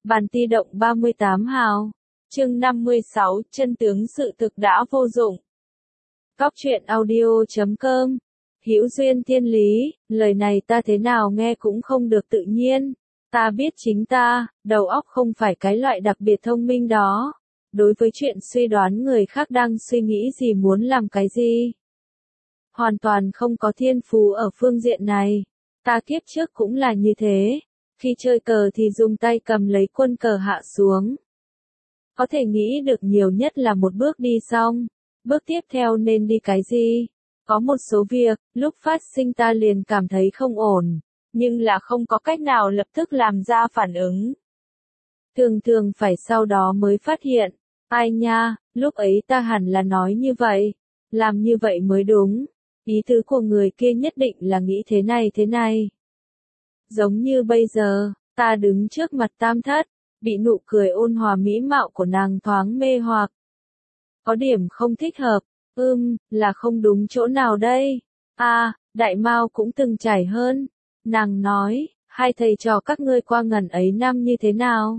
Bàn ti động 38 hào. Chương 56, chân tướng sự thực đã vô dụng. Cóc truyện audio.com. Hữu duyên thiên lý, lời này ta thế nào nghe cũng không được tự nhiên. Ta biết chính ta, đầu óc không phải cái loại đặc biệt thông minh đó. Đối với chuyện suy đoán người khác đang suy nghĩ gì muốn làm cái gì, hoàn toàn không có thiên phú ở phương diện này. Ta kiếp trước cũng là như thế. Khi chơi cờ thì dùng tay cầm lấy quân cờ hạ xuống. Có thể nghĩ được nhiều nhất là một bước đi xong. Bước tiếp theo nên đi cái gì? Có một số việc, lúc phát sinh ta liền cảm thấy không ổn, nhưng là không có cách nào lập tức làm ra phản ứng. Thường thường phải sau đó mới phát hiện. Ai nha, lúc ấy ta hẳn là nói như vậy. Làm như vậy mới đúng. Ý tứ của người kia nhất định là nghĩ thế này. Giống như bây giờ, ta đứng trước mặt Tam Thất, bị nụ cười ôn hòa mỹ mạo của nàng thoáng mê hoặc. Có điểm không thích hợp, là không đúng chỗ nào đây? Đại Mao cũng từng trải hơn. Nàng nói, hai thầy trò các ngươi qua ngần ấy năm như thế nào?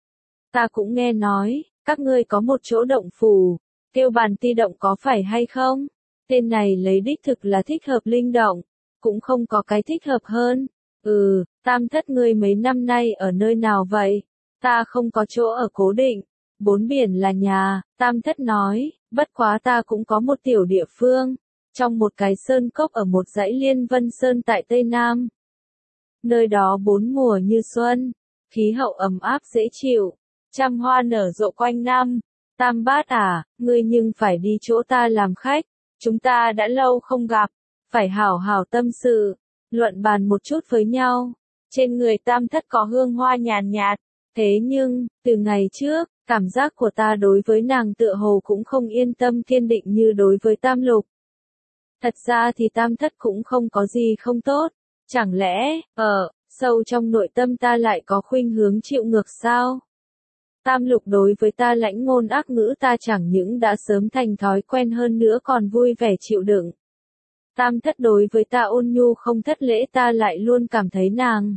Ta cũng nghe nói, các ngươi có một chỗ động phủ, kêu Bàn Ti Động có phải hay không? Tên này lấy đích thực là thích hợp linh động, cũng không có cái thích hợp hơn. Tam Thất ngươi mấy năm nay ở nơi nào vậy? Ta không có chỗ ở cố định, bốn biển là nhà, Tam Thất nói, bất quá ta cũng có một tiểu địa phương, trong một cái sơn cốc ở một dãy Liên Vân Sơn tại Tây Nam. Nơi đó bốn mùa như xuân, khí hậu ấm áp dễ chịu, trăm hoa nở rộ quanh năm. Tam Bát ngươi nhưng phải đi chỗ ta làm khách, chúng ta đã lâu không gặp, phải hảo hảo tâm sự, luận bàn một chút với nhau. Trên người Tam Thất có hương hoa nhàn nhạt, thế nhưng, từ ngày trước, cảm giác của ta đối với nàng tựa hồ cũng không yên tâm kiên định như đối với Tam Lục. Thật ra thì Tam Thất cũng không có gì không tốt, chẳng lẽ, sâu trong nội tâm ta lại có khuynh hướng chịu ngược sao? Tam Lục đối với ta lãnh ngôn ác ngữ ta chẳng những đã sớm thành thói quen hơn nữa còn vui vẻ chịu đựng. Tam Thất đối với ta ôn nhu không thất lễ ta lại luôn cảm thấy nàng.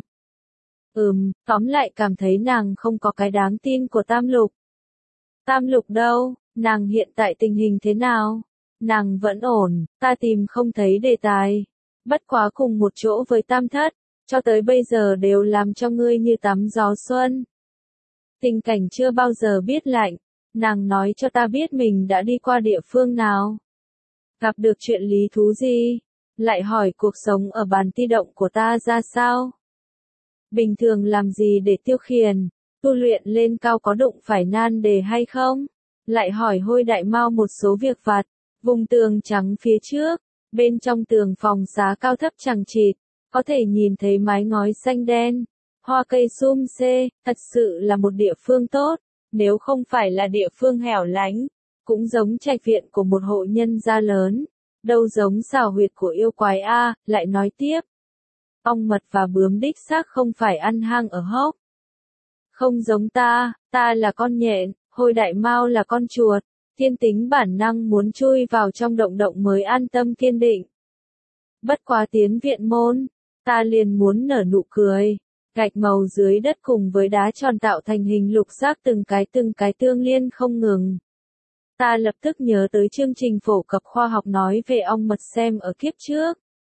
Tóm lại cảm thấy nàng không có cái đáng tin của Tam Lục. Tam Lục đâu, nàng hiện tại tình hình thế nào? Nàng vẫn ổn, ta tìm không thấy đề tài. Bất quá cùng một chỗ với Tam Thất, cho tới bây giờ đều làm cho ngươi như tắm gió xuân. Tình cảnh chưa bao giờ biết lạnh, nàng nói cho ta biết mình đã đi qua địa phương nào. Gặp được chuyện lý thú gì? Lại hỏi cuộc sống ở Bàn Ti Động của ta ra sao? Bình thường làm gì để tiêu khiển, tu luyện lên cao có đụng phải nan đề hay không? Lại hỏi Hôi Đại Mao một số việc vặt, vùng tường trắng phía trước, bên trong tường phòng xá cao thấp chằng chịt, có thể nhìn thấy mái ngói xanh đen, hoa cây sum xê, thật sự là một địa phương tốt, nếu không phải là địa phương hẻo lánh, cũng giống trạch viện của một hộ nhân gia lớn, đâu giống xào huyệt của yêu quái lại nói tiếp. Ong mật và bướm đích xác không phải ăn hang ở hốc. Không giống ta là con nhện, Hôi Đại Mao là con chuột, thiên tính bản năng muốn chui vào trong động mới an tâm kiên định. Bất quá tiến viện môn, ta liền muốn nở nụ cười, gạch màu dưới đất cùng với đá tròn tạo thành hình lục giác từng cái tương liên không ngừng. Ta lập tức nhớ tới chương trình phổ cập khoa học nói về ong mật xem ở kiếp trước.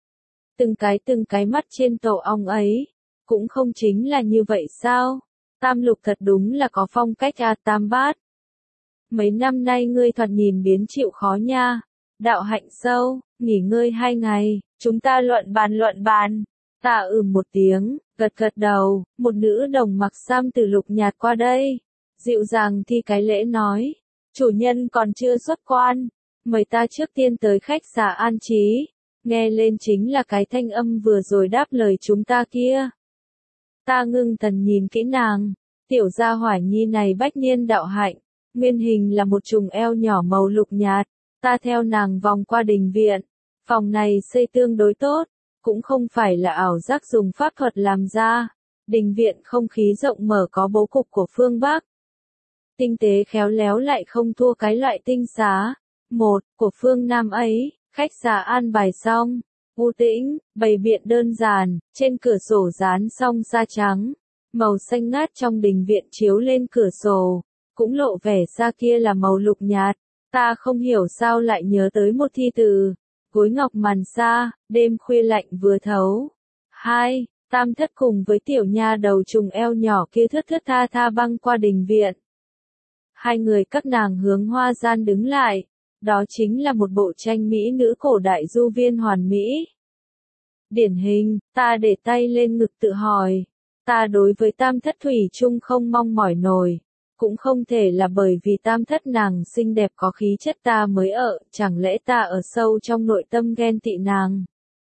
Từng cái mắt trên tổ ong ấy, cũng không chính là như vậy sao? Tam Lục thật đúng là có phong cách Tam Bát. Mấy năm nay ngươi thoạt nhìn biến chịu khó nha. Đạo hạnh sâu, nghỉ ngơi 2 ngày, chúng ta luận bàn. Ta một tiếng, gật đầu, một nữ đồng mặc sam từ Lục nhạt qua đây. Dịu dàng thi cái lễ nói, chủ nhân còn chưa xuất quan, mời ta trước tiên tới khách sạn an trí. Nghe lên chính là cái thanh âm vừa rồi đáp lời chúng ta kia. Ta ngưng thần nhìn kỹ nàng, tiểu gia hỏa nhi này bách niên đạo hạnh, nguyên hình là một trùng eo nhỏ màu lục nhạt, ta theo nàng vòng qua đình viện, phòng này xây tương đối tốt, cũng không phải là ảo giác dùng pháp thuật làm ra, đình viện không khí rộng mở có bố cục của phương Bắc. Tinh tế khéo léo lại không thua cái loại tinh xá, của phương Nam ấy. Khách sạn an bài xong, u tĩnh, bày biện đơn giản, trên cửa sổ dán xong sa trắng, màu xanh ngát trong đình viện chiếu lên cửa sổ, cũng lộ vẻ xa kia là màu lục nhạt. Ta không hiểu sao lại nhớ tới một thi từ, gối ngọc màn xa, đêm khuya lạnh vừa thấu. 2. Tam thất cùng với tiểu nha đầu trùng eo nhỏ kia thướt thướt tha tha băng qua đình viện. Hai người các nàng hướng hoa gian đứng lại, đó chính là một bộ tranh mỹ nữ cổ đại du viên hoàn mỹ. Điển hình, ta để tay lên ngực tự hỏi, ta đối với tam thất thủy chung không mong mỏi nổi, cũng không thể là bởi vì tam thất nàng xinh đẹp có khí chất ta mới chẳng lẽ ta ở sâu trong nội tâm ghen tị nàng.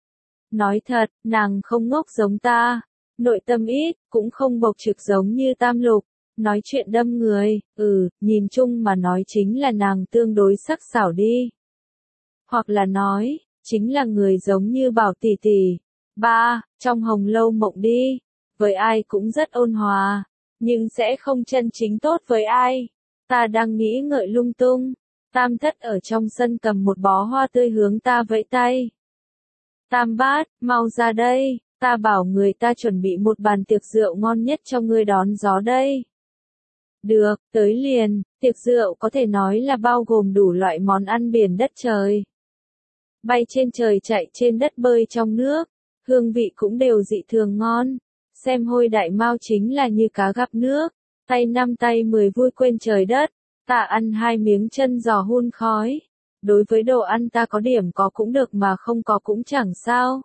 Nói thật, nàng không ngốc giống ta, nội tâm ít, cũng không bộc trực giống như tam lục, nói chuyện đâm người, nhìn chung mà nói chính là nàng tương đối sắc sảo đi. Hoặc là nói, chính là người giống như Bảo tỷ tỷ. 3. Trong Hồng Lâu Mộng đi, với ai cũng rất ôn hòa, nhưng sẽ không chân chính tốt với ai. Ta đang nghĩ ngợi lung tung, tam thất ở trong sân cầm một bó hoa tươi hướng ta vẫy tay. Tam bát, mau ra đây, ta bảo người ta chuẩn bị một bàn tiệc rượu ngon nhất cho ngươi đón gió đây. Được, tới liền, tiệc rượu có thể nói là bao gồm đủ loại món ăn biển đất trời. Bay trên trời chạy trên đất bơi trong nước, hương vị cũng đều dị thường ngon. Xem Hôi Đại Mao chính là như cá gặp nước, tay năm tay 10 vui quên trời đất. Ta ăn 2 miếng chân giò hun khói. Đối với đồ ăn ta có điểm có cũng được mà không có cũng chẳng sao.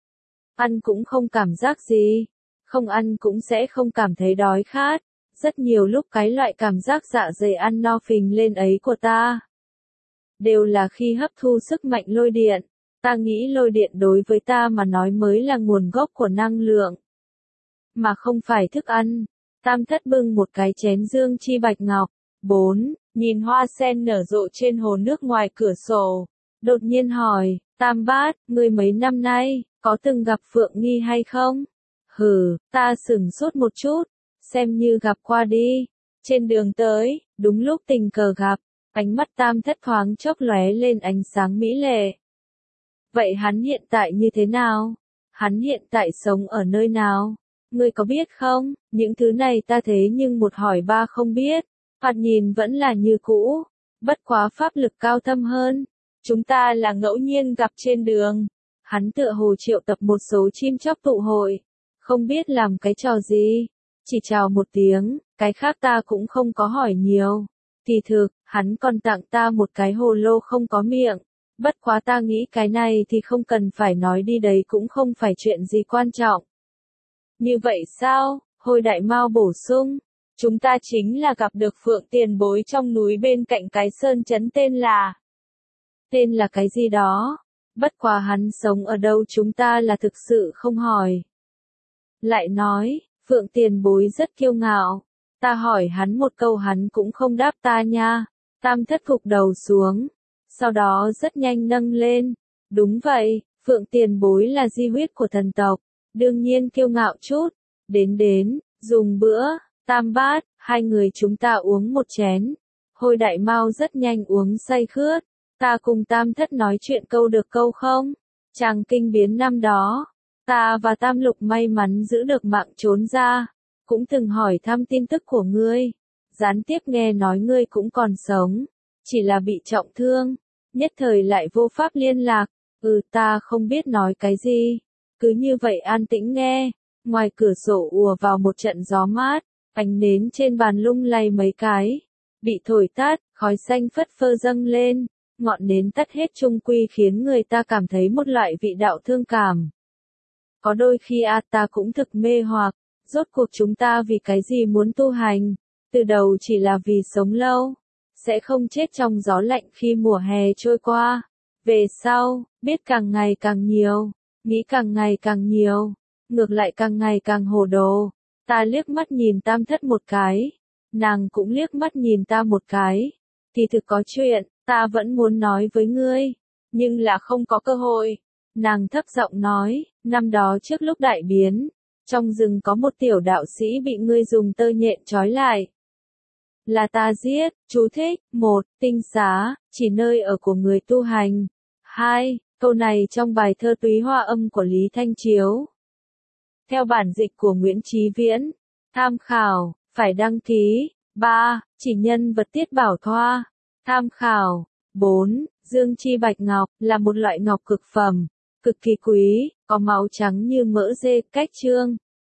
Ăn cũng không cảm giác gì, không ăn cũng sẽ không cảm thấy đói khát. Rất nhiều lúc cái loại cảm giác dạ dày ăn no phình lên ấy của ta, đều là khi hấp thu sức mạnh lôi điện. Ta nghĩ lôi điện đối với ta mà nói mới là nguồn gốc của năng lượng, mà không phải thức ăn. Tam thất bưng một cái chén dương chi bạch ngọc. 4. Nhìn hoa sen nở rộ trên hồ nước ngoài cửa sổ. Đột nhiên hỏi, Tam bát, ngươi mấy năm nay, có từng gặp Phượng Nghi hay không? Ta sửng sốt một chút, xem như gặp qua đi. Trên đường tới, đúng lúc tình cờ gặp, ánh mắt tam thất thoáng chốc lóe lên ánh sáng mỹ lệ. Vậy hắn hiện tại như thế nào? Hắn hiện tại sống ở nơi nào? Ngươi có biết không? Những thứ này ta thế nhưng một hỏi ba không biết. Thoạt nhìn vẫn là như cũ, bất quá pháp lực cao thâm hơn. Chúng ta là ngẫu nhiên gặp trên đường. Hắn tựa hồ triệu tập một số chim chóc tụ hội, không biết làm cái trò gì, chỉ chào một tiếng, cái khác ta cũng không có hỏi nhiều. Kỳ thực, hắn còn tặng ta một cái hồ lô không có miệng, bất quá ta nghĩ cái này thì không cần phải nói đi, đấy cũng không phải chuyện gì quan trọng. Như vậy sao? Hôi Đại Mao bổ sung, chúng ta chính là gặp được Phượng tiền bối trong núi bên cạnh cái sơn trấn tên là cái gì đó. Bất quá hắn sống ở đâu chúng ta là thực sự không hỏi. Lại nói, Phượng tiền bối rất kiêu ngạo. Ta hỏi hắn một câu hắn cũng không đáp ta nha. Tam thất gục đầu xuống, sau đó rất nhanh nâng lên. Đúng vậy, Phượng tiền bối là di huyết của thần tộc, đương nhiên kiêu ngạo chút. Đến, dùng bữa. Tam bát, hai người chúng ta uống một chén. Hôi Đại Mao rất nhanh uống say khướt. Ta cùng tam thất nói chuyện câu được câu không? Tràng kinh biến năm đó, ta và tam lục may mắn giữ được mạng trốn ra. Cũng từng hỏi thăm tin tức của ngươi. Gián tiếp nghe nói ngươi cũng còn sống. Chỉ là bị trọng thương. Nhất thời lại vô pháp liên lạc. Ta không biết nói cái gì. Cứ như vậy an tĩnh nghe. Ngoài cửa sổ ùa vào một trận gió mát. Ánh nến trên bàn lung lay mấy cái. Bị thổi tắt, khói xanh phất phơ dâng lên. Ngọn nến tắt hết chung quy khiến người ta cảm thấy một loại vị đạo thương cảm. Có đôi khi ta cũng thực mê hoặc, rốt cuộc chúng ta vì cái gì muốn tu hành, từ đầu chỉ là vì sống lâu, sẽ không chết trong gió lạnh khi mùa hè trôi qua. Về sau, biết càng ngày càng nhiều, nghĩ càng ngày càng nhiều, ngược lại càng ngày càng hồ đồ. Ta liếc mắt nhìn tam thất một cái, nàng cũng liếc mắt nhìn ta một cái. Kỳ thực có chuyện, ta vẫn muốn nói với ngươi, nhưng là không có cơ hội. Nàng thấp giọng nói, năm đó trước lúc đại biến, trong rừng có một tiểu đạo sĩ bị ngươi dùng tơ nhện trói lại. Là ta giết. Chú thích: 1. Tinh xá, chỉ nơi ở của người tu hành. 2. Câu này trong bài thơ Túy Hoa Âm của Lý Thanh Chiếu. Theo bản dịch của Nguyễn Chí Viễn, Tham khảo, phải đăng ký. 3. Chỉ nhân vật Tiết Bảo Thoa. Tham khảo. 4. Dương chi bạch ngọc, là một loại ngọc cực phẩm, cực kỳ quý, có máu trắng như mỡ dê, cách chương.